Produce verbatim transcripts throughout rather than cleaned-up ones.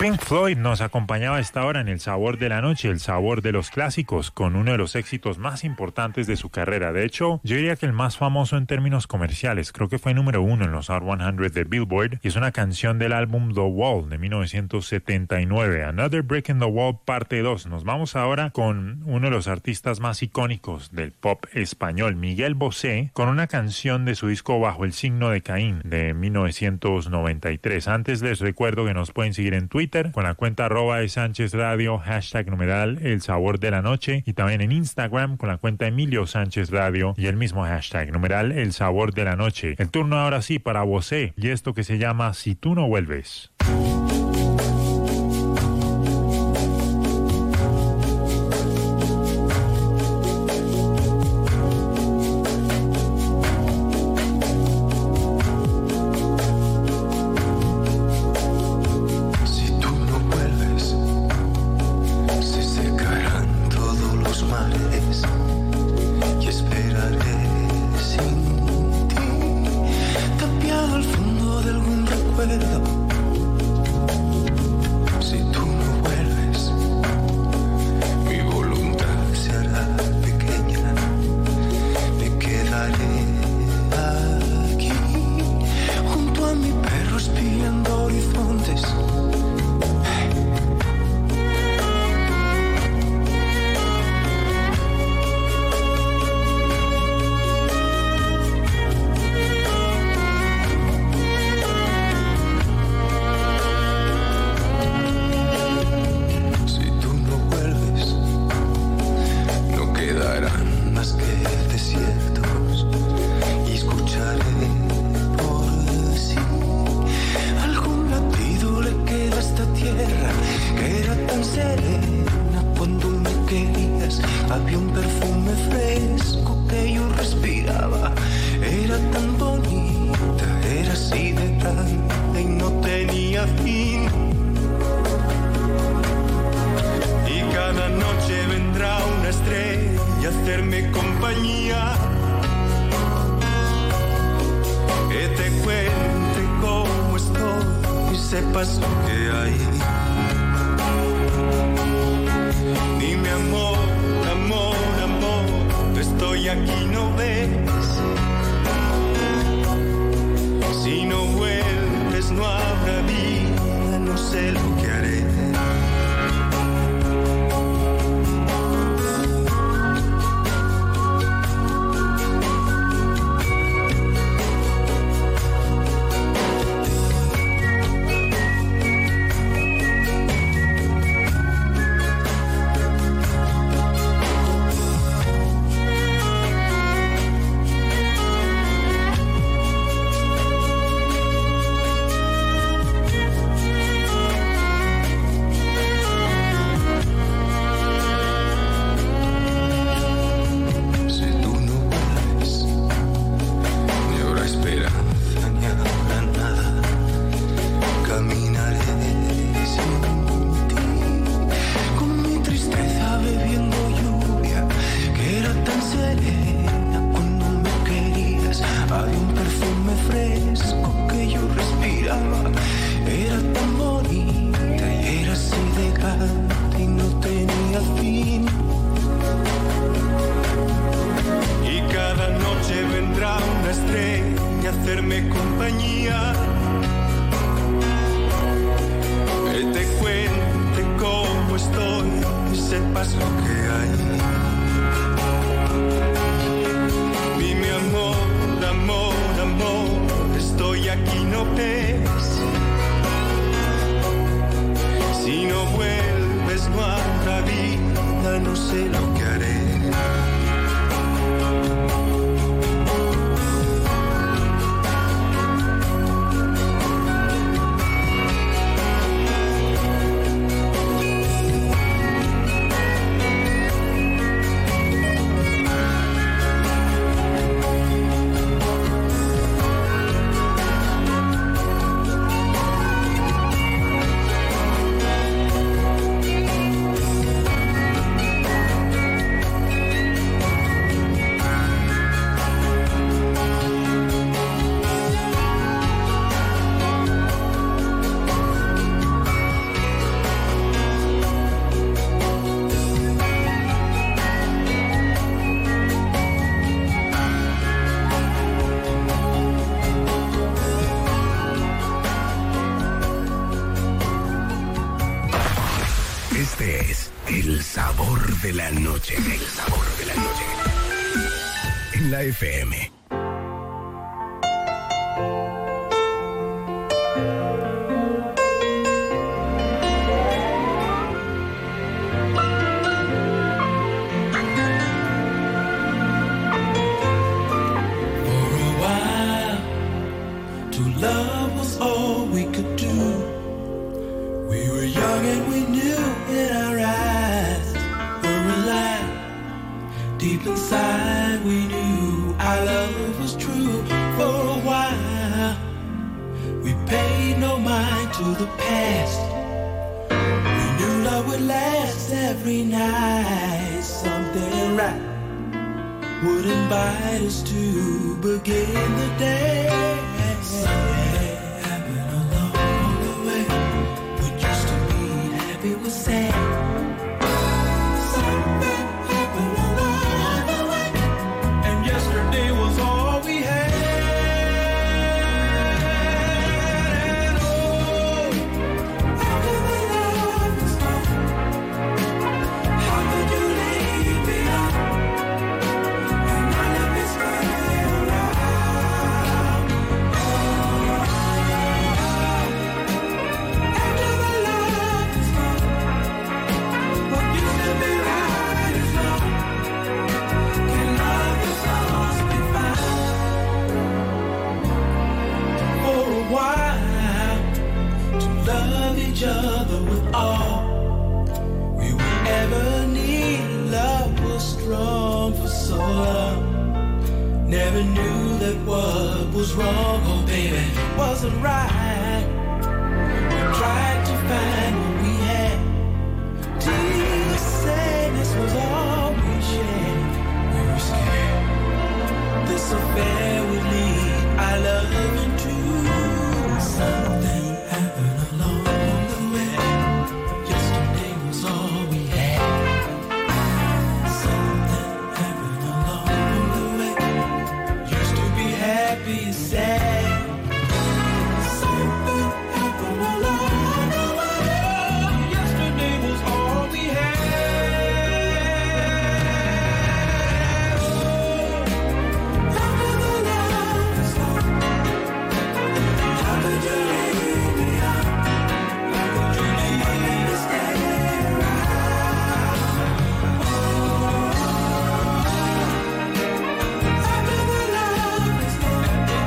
Pink Floyd nos acompañaba a esta hora en El Sabor de la Noche, el sabor de los clásicos, con uno de los éxitos más importantes de su carrera. De hecho, yo diría que el más famoso en términos comerciales. Creo que fue número uno en los Hot cien de Billboard y es una canción del álbum The Wall de mil novecientos setenta y nueve. Another Brick in the Wall parte dos. Nos vamos ahora con uno de los artistas más icónicos del pop español, Miguel Bosé, con una canción de su disco Bajo el signo de Caín de mil novecientos noventa y tres. Antes les recuerdo que nos pueden seguir en Twitter con la cuenta arroba de Sánchez Radio, hashtag numeral El Sabor de la Noche, y también en Instagram con la cuenta Emilio Sánchez Radio y el mismo hashtag numeral El Sabor de la Noche. El turno ahora sí para Bosé y esto que se llama Si tú no vuelves. sabor de la noche. El sabor de la noche. En la F M. Love was all we could do. We were young and we knew in our eyes were alive. Deep inside we knew our love was true. For a while we paid no mind to the past. We knew love would last every night. Something right would invite us to begin the day. Something happened along the way. We used to be happy, we was sad. Something happened along the way, and yesterday was all we had. And oh, how could we love this long? How could you leave me on? And none of this stay around. Each other with all we would ever need. Love was strong for so long. Never knew that what was wrong, oh baby, wasn't right. We tried to find what we had. Deep sadness was all we shared. We were scared this affair would lead our love into something happened along. Be sad. Something happened along the way. Yesterday was all we had. Oh, how could the love is gone? How could you leave me on? How could you leave me stay around? Oh, how could the love is gone?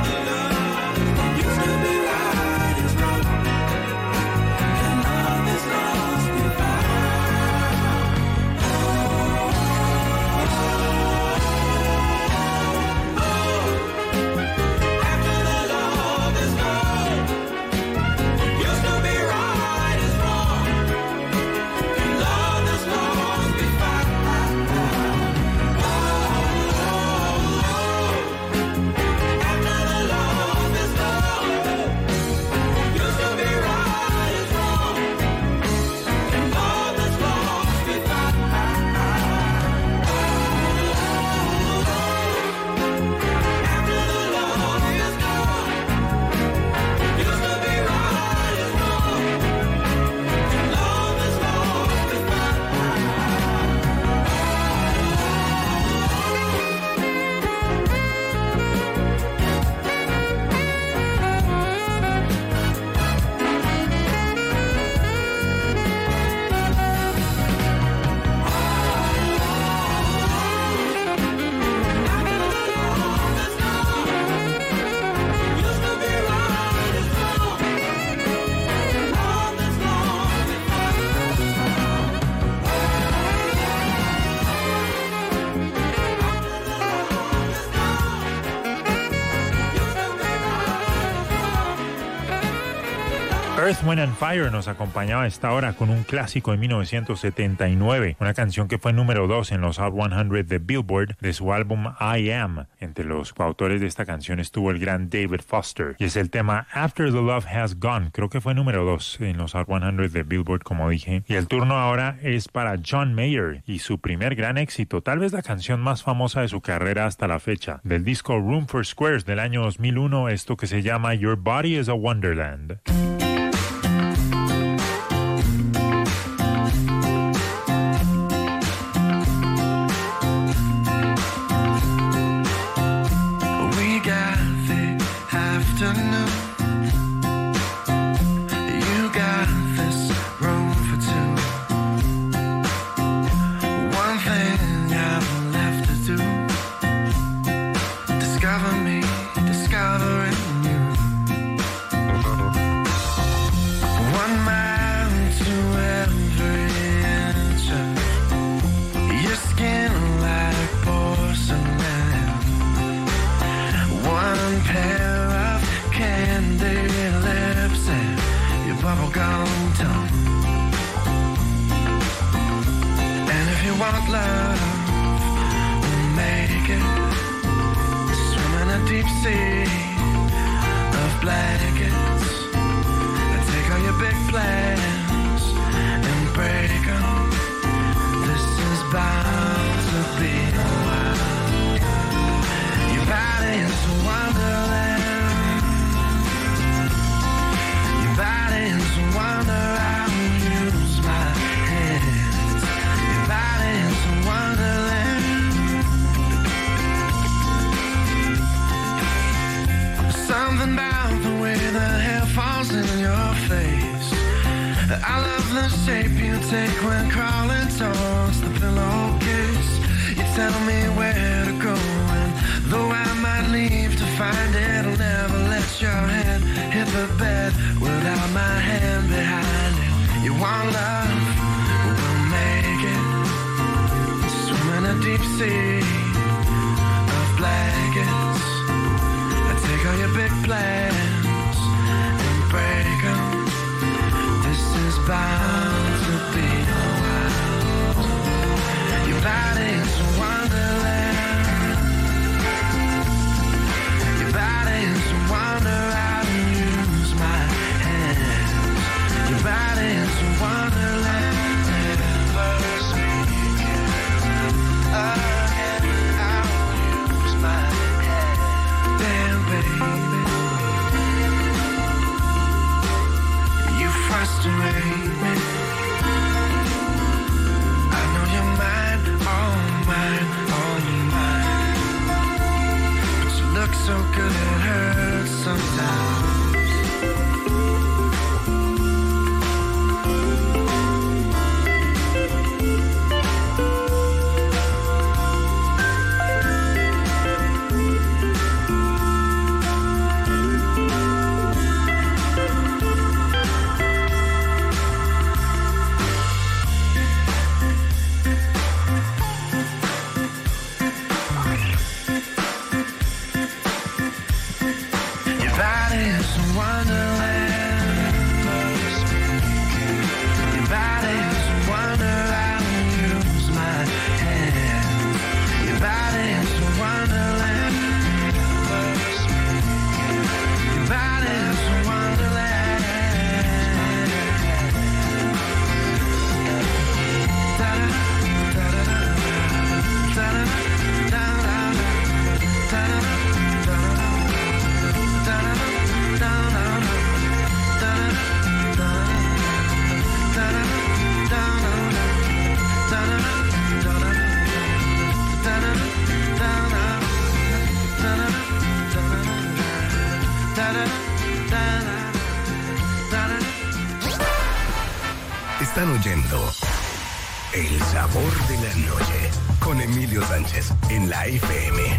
Earth, Wind and Fire nos acompañaba a esta hora con un clásico de mil novecientos setenta y nueve, una canción que fue número dos en los Hot cien de Billboard de su álbum I Am. Entre los coautores de esta canción estuvo el gran David Foster y es el tema After the Love Has Gone. Creo que fue número dos en los Hot cien de Billboard, como dije. Y el turno ahora es para John Mayer y su primer gran éxito, tal vez la canción más famosa de su carrera hasta la fecha, del disco Room for Squares del año dos mil uno, esto que se llama Your Body is a Wonderland. knew you got this room for two. One thing I've left to do, discover me, discovering you. One mile to every inch of your skin like porcelain. One pair of candy lips and your bubblegum tongue. And if you want love, we'll make it. Swim in a deep sea of blankets. I take all your big plans and break them. This is bound to be a while. Your body's a wonderland. Your body's a wonder. I'll use my hands. Your body's a wonderland. Something about the way the hair falls in your face. I love the shape you take when crawling towards the pillowcase. You tell me where to go, and though I might leave to find it, I'll never let your head hit the bed without my hand behind it. You want love? We'll make it. Swim in a deep sea of blankets. I take all your big plans and break them. This is bound to be a while. Your body's a wonderland. Your body's a wonder. I'll use my hands. Your body's a wonderland. Never speaking again. I'll use my hands. Damn, baby, you frustrate me. I know you're mine, all mine, all mine. But you look so good it hurts sometimes. Your body's a wonderland. Your body's a wonder. I'll use my hands. Your body's a wonderland. Your body's a wonderland. Da-da, da-da-da, da-da-da, da-da-da, da-da-da, Están oyendo El Sabor de la Noche con Emilio Sánchez en la F M.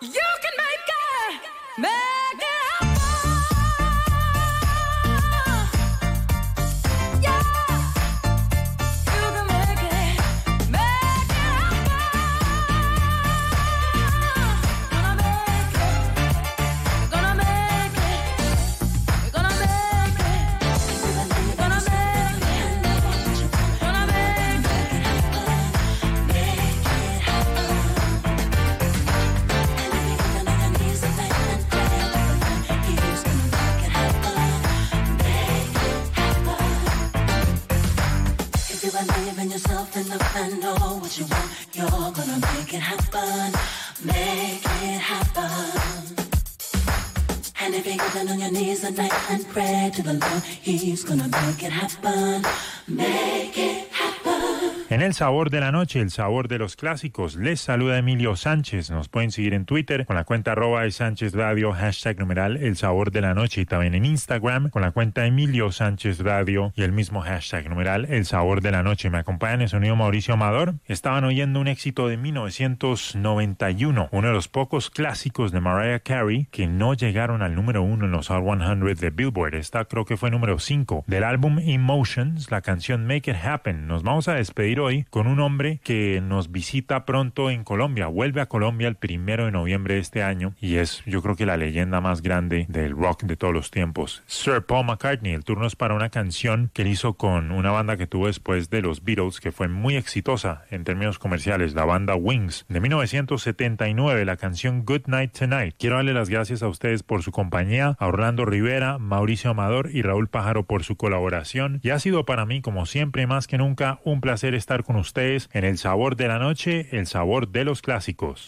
You can make it, make it happen. Yeah, you can make it, make it happen. Gonna make it, gonna make it, we're gonna make it, gonna make it, gonna make it, make it happen. If you believe in yourself enough and know what you want, you're gonna make it happen, make it happen. And if you're getting on your knees at night and pray to the Lord, He's gonna make it happen, make it happen. En el sabor de la noche, el sabor de los clásicos, les saluda Emilio Sánchez. Nos pueden seguir en Twitter con la cuenta arroba de Sánchez Radio, hashtag numeral el sabor de la noche, y también en Instagram con la cuenta Emilio Sánchez Radio y el mismo hashtag numeral el sabor de la noche. Me acompaña en el sonido Mauricio Amador. Estaban oyendo un éxito de mil novecientos noventa y uno, uno de los pocos clásicos de Mariah Carey que no llegaron al número uno en los Hot cien de Billboard. Esta creo que fue número cinco. Del álbum Emotions, la canción Make It Happen. Nos vamos a despedir hoy con un hombre que nos visita pronto en Colombia. Vuelve a Colombia el primero de noviembre de este año y es, yo creo que la leyenda más grande del rock de todos los tiempos, Sir Paul McCartney. El turno es para una canción que él hizo con una banda que tuvo después de los Beatles, que fue muy exitosa en términos comerciales, la banda Wings, de mil novecientos setenta y nueve, la canción Good Night Tonight. Quiero darle las gracias a ustedes por su compañía, a Orlando Rivera, Mauricio Amador y Raúl Pájaro por su colaboración, y ha sido para mí, como siempre, más que nunca, un placer estar con ustedes en el sabor de la noche, el sabor de los clásicos.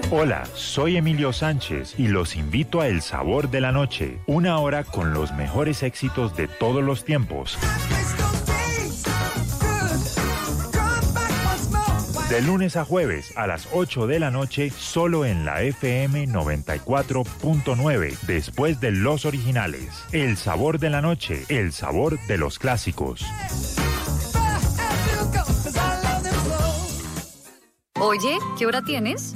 Hola, soy Emilio Sánchez y los invito a El Sabor de la Noche, una hora con los mejores éxitos de todos los tiempos. De lunes a jueves a las ocho de la noche, solo en la F M noventa y cuatro punto nueve, después de los originales. El Sabor de la Noche, el sabor de los clásicos. Oye, ¿qué hora tienes?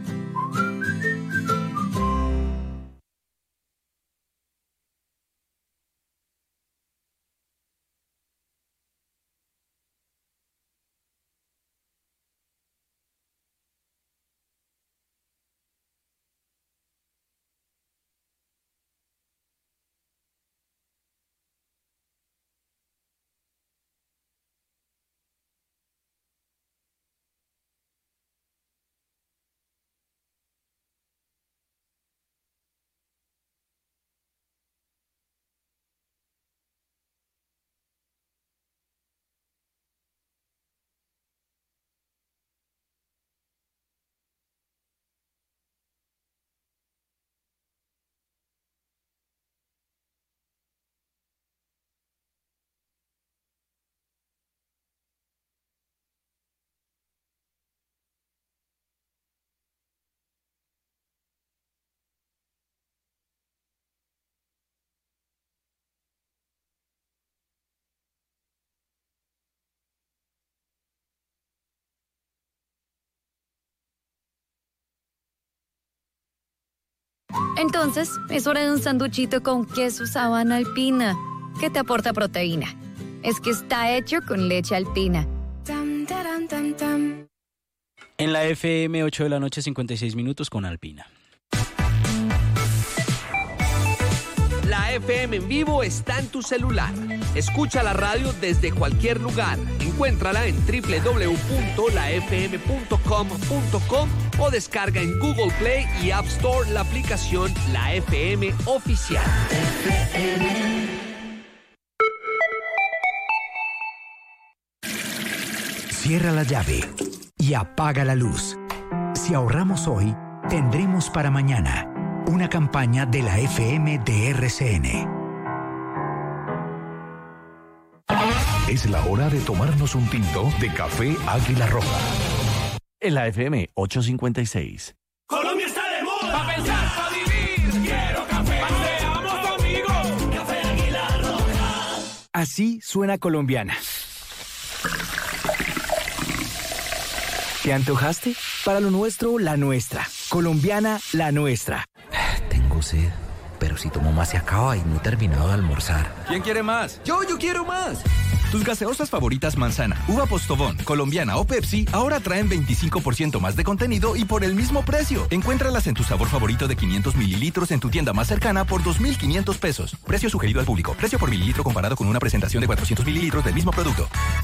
Entonces, es hora de un sanduchito con queso Sabana Alpina, que te aporta proteína. Es que está hecho con leche alpina. Tam, taram, tam, tam. En la F M, ocho de la noche, cincuenta y seis minutos con Alpina. La F M en vivo está en tu celular. Escucha la radio desde cualquier lugar. Encuéntrala en doble u doble u doble u punto la f m punto com punto com o descarga en Google Play y App Store la aplicación La F M Oficial. Cierra la llave y apaga la luz. Si ahorramos hoy, tendremos para mañana. Una campaña de la F M de R C N. Es la hora de tomarnos un tinto de café Águila Roja. En la F M ochocientos cincuenta y seis. Colombia está de moda. Pa' pensar, pa' vivir. Quiero café. Paseamos conmigo. Café Águila Roja. Así suena Colombiana. ¿Te antojaste? Para lo nuestro, la nuestra. Colombiana, la nuestra. Tengo sed, pero si tomo más se acaba y no he terminado de almorzar. ¿Quién quiere más? Yo, yo quiero más. Tus gaseosas favoritas Manzana, Uva Postobón, Colombiana o Pepsi ahora traen veinticinco por ciento más de contenido y por el mismo precio. Encuéntralas en tu sabor favorito de quinientos mililitros en tu tienda más cercana por dos mil quinientos pesos. Precio sugerido al público. Precio por mililitro comparado con una presentación de cuatrocientos mililitros del mismo producto.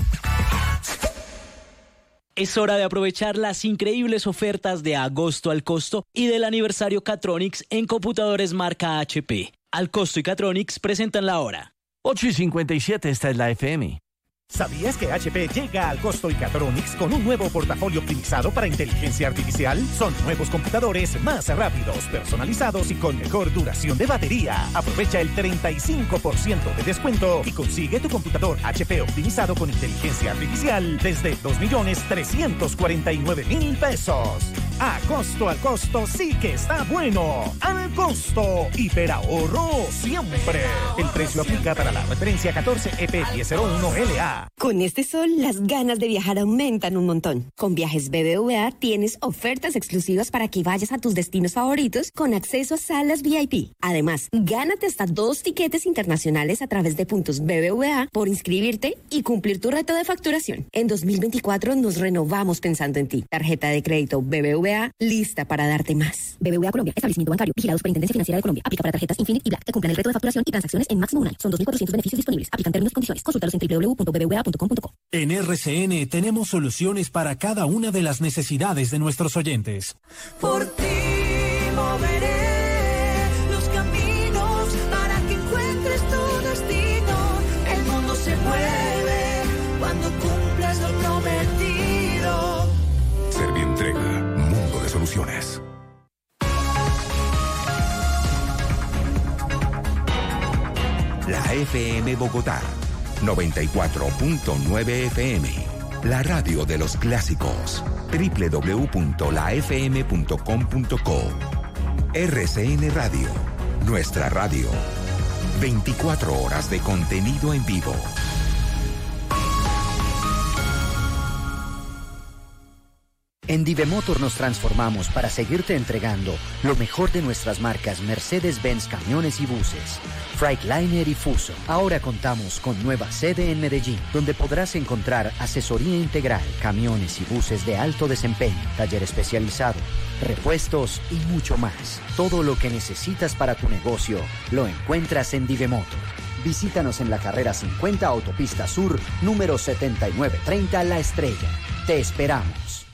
Es hora de aprovechar las increíbles ofertas de agosto al costo y del aniversario Catronics en computadores marca H P. Al costo y Catronics presentan la hora. ocho y cincuenta y siete, esta es la F M. ¿Sabías que H P llega al costo y Catronics con un nuevo portafolio optimizado para inteligencia artificial? Son nuevos computadores más rápidos, personalizados y con mejor duración de batería. Aprovecha el treinta y cinco por ciento de descuento y consigue tu computador H P optimizado con inteligencia artificial desde dos millones trescientos cuarenta y nueve mil pesos. A costo al costo sí que está bueno. Al costo, hiperahorro siempre. El precio aplica para la referencia catorce E P diez cero uno L A. Con este sol, las ganas de viajar aumentan un montón. Con Viajes B B V A tienes ofertas exclusivas para que vayas a tus destinos favoritos con acceso a salas V I P. Además, gánate hasta dos tiquetes internacionales a través de puntos B B V A por inscribirte y cumplir tu reto de facturación. En dos mil veinticuatro nos renovamos pensando en ti. Tarjeta de crédito B B V A lista para darte más. B B V A Colombia, establecimiento bancario, vigilado Superintendencia Financiera de Colombia. Aplica para tarjetas Infinite y Black que cumplan el reto de facturación y transacciones en máximo un año. Son dos mil cuatrocientos beneficios disponibles. Aplican términos y condiciones. Consúltalos en doble u doble u doble u punto b b v a punto com punto co. En R C N tenemos soluciones para cada una de las necesidades de nuestros oyentes. Por ti moveré los caminos para que encuentres tu destino. El mundo se mueve cuando cumples lo prometido. Servientrega, mundo de soluciones. F M Bogotá, noventa y cuatro punto nueve F M. La radio de los clásicos. doble u doble u doble u punto la f m punto com punto co. R C N Radio. Nuestra radio. veinticuatro horas de contenido en vivo. En Divemotor nos transformamos para seguirte entregando lo mejor de nuestras marcas Mercedes-Benz Camiones y Buses, Freightliner y Fuso. Ahora contamos con nueva sede en Medellín, donde podrás encontrar asesoría integral, camiones y buses de alto desempeño, taller especializado, repuestos y mucho más. Todo lo que necesitas para tu negocio lo encuentras en Divemotor. Visítanos en la carrera cincuenta Autopista Sur, número setenta y nueve treinta La Estrella. Te esperamos.